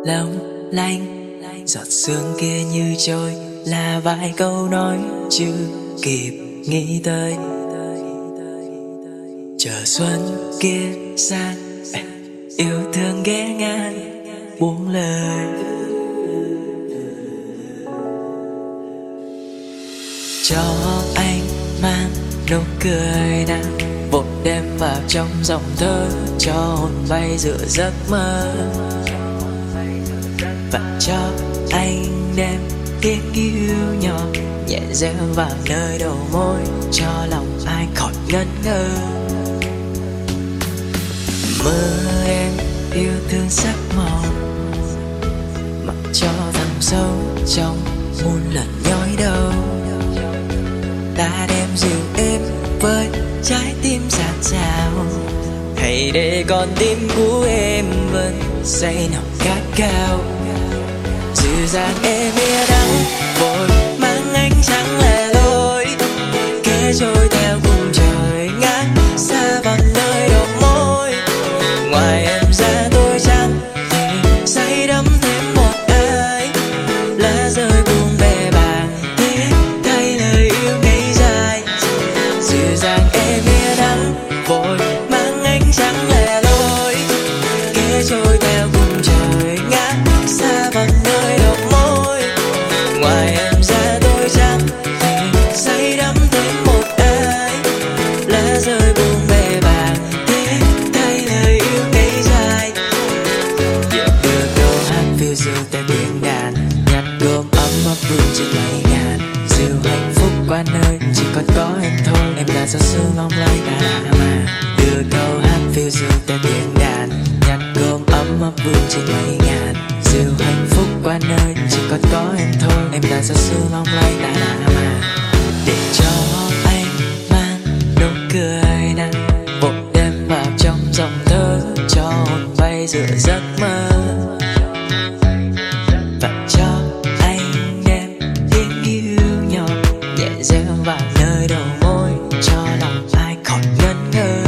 long lanh. Giọt sương kia như trôi là vài câu nói chưa kịp nghĩ tới. Chờ xuân kia sang, yêu thương ghé ngang buông lời. Cho anh mang nụ cười nàng vội đem vào trong dòng thơ, cho hồn bay giữa giấc mơ. Và cho anh đem tiếng yêu nhỏ nhẹ reo vào nơi đầu môi, cho lòng ai khỏi ngẩn ngơ. Mơ em yêu thương sắc màu, mặc cho thẳm sâu trong muôn lần nhói đau. Ta đem dịu êm với trái tim dạt dào, hãy để con tim của em vẫn say nồng khát khao. Dịu dàng em bia đắng vội mang ánh trắng lẻ loi, kể trôi theo cùng trời ngát xa vào nơi đầu môi. Ngoài em ra tôi chẳng thể say đắm thêm một ai, lá rơi buông bè bàng tiếc thay lời yêu ngây dài. Dịu dàng em bia đắng vội mang ánh trắng lẻ loi, kể trôi theo cùng trời ngát xa vào nơi đầu môi. Ngoài em ra tôi chẳng thể say đắm thêm một ai, lá rơi buông bè bàng tiếc thay lời yêu ngây dài. Đưa câu hát phiêu du tại biển đàn, nhặt gom ấm ấp vương trên mây ngàn. Dịu hạnh phúc qua nơi chỉ còn có em thôi, em là giọt sương long lanh đã mà. Đưa câu hát phiêu du tại biển đàn, nhặt gom ấm ấp vương trên mây ngàn. Dịu hạnh phúc qua nơi chỉ còn có em thôi, em là giọt sương long lanh đã mà. Để cho anh mang nụ cười nàng vội đem vào trong dòng thơ, cho hồn bay giữa giấc mơ. Và cho anh đem tiếng yêu nhỏ nhẹ reo vào nơi đầu môi, cho lòng ai khỏi ngẩn ngơ.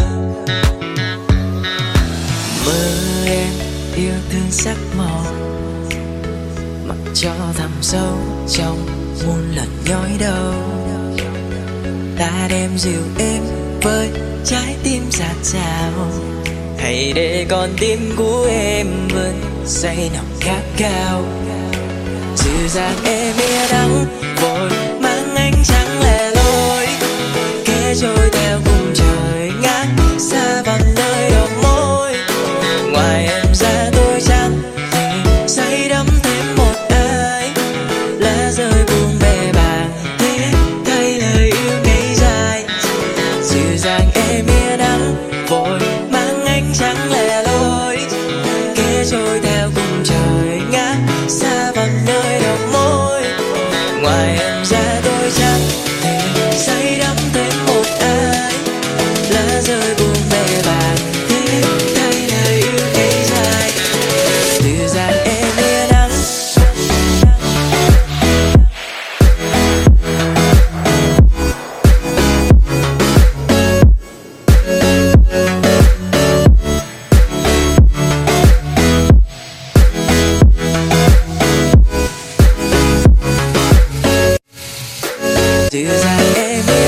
Mơ em yêu thương sắc màu, mặc cho thẳm sâu trong muôn lần nhói đau. Ta đem dịu êm với trái tim dạt dào, hãy để con tim của em vẫn say nồng khát khao. Dịu dàng em bia đắng vội mang ánh trắng lẻ loi, kể trôi theo cùng trời ngát xa vào nơi đầu môi. Ngoài em ra tôi chẳng thể say đắm thêm một ai, lá rơi buông bè bàng tiếc thay lời yêu ngây dài. Dịu dàng em bia đắng vội mang ánh trắng lẻ loi, kể trôi theo cùng trời ngát xa vào nơi đầu môi. Ngoài em ra tôi chẳng thể say đắm thêm một ai, lá rơi buông bè bàng tiếc thay lời yêu ngây dài. Dịu dàng em bia đắng. Dịu dàng em